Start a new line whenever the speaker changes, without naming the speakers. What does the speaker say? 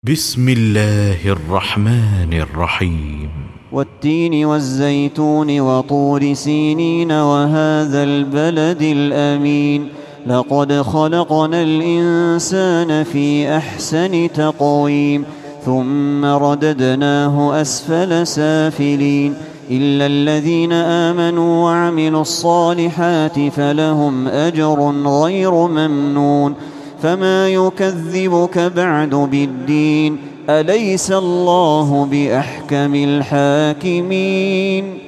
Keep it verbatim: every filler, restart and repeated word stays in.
بسم الله الرحمن الرحيم
والتين والزيتون وطور سينين وهذا البلد الأمين لقد خلقنا الإنسان في أحسن تقويم ثم رددناه أسفل سافلين إلا الذين آمنوا وعملوا الصالحات فلهم أجر غير ممنون فما يكذبك بعد بالدين أليس الله بأحكم الحاكمين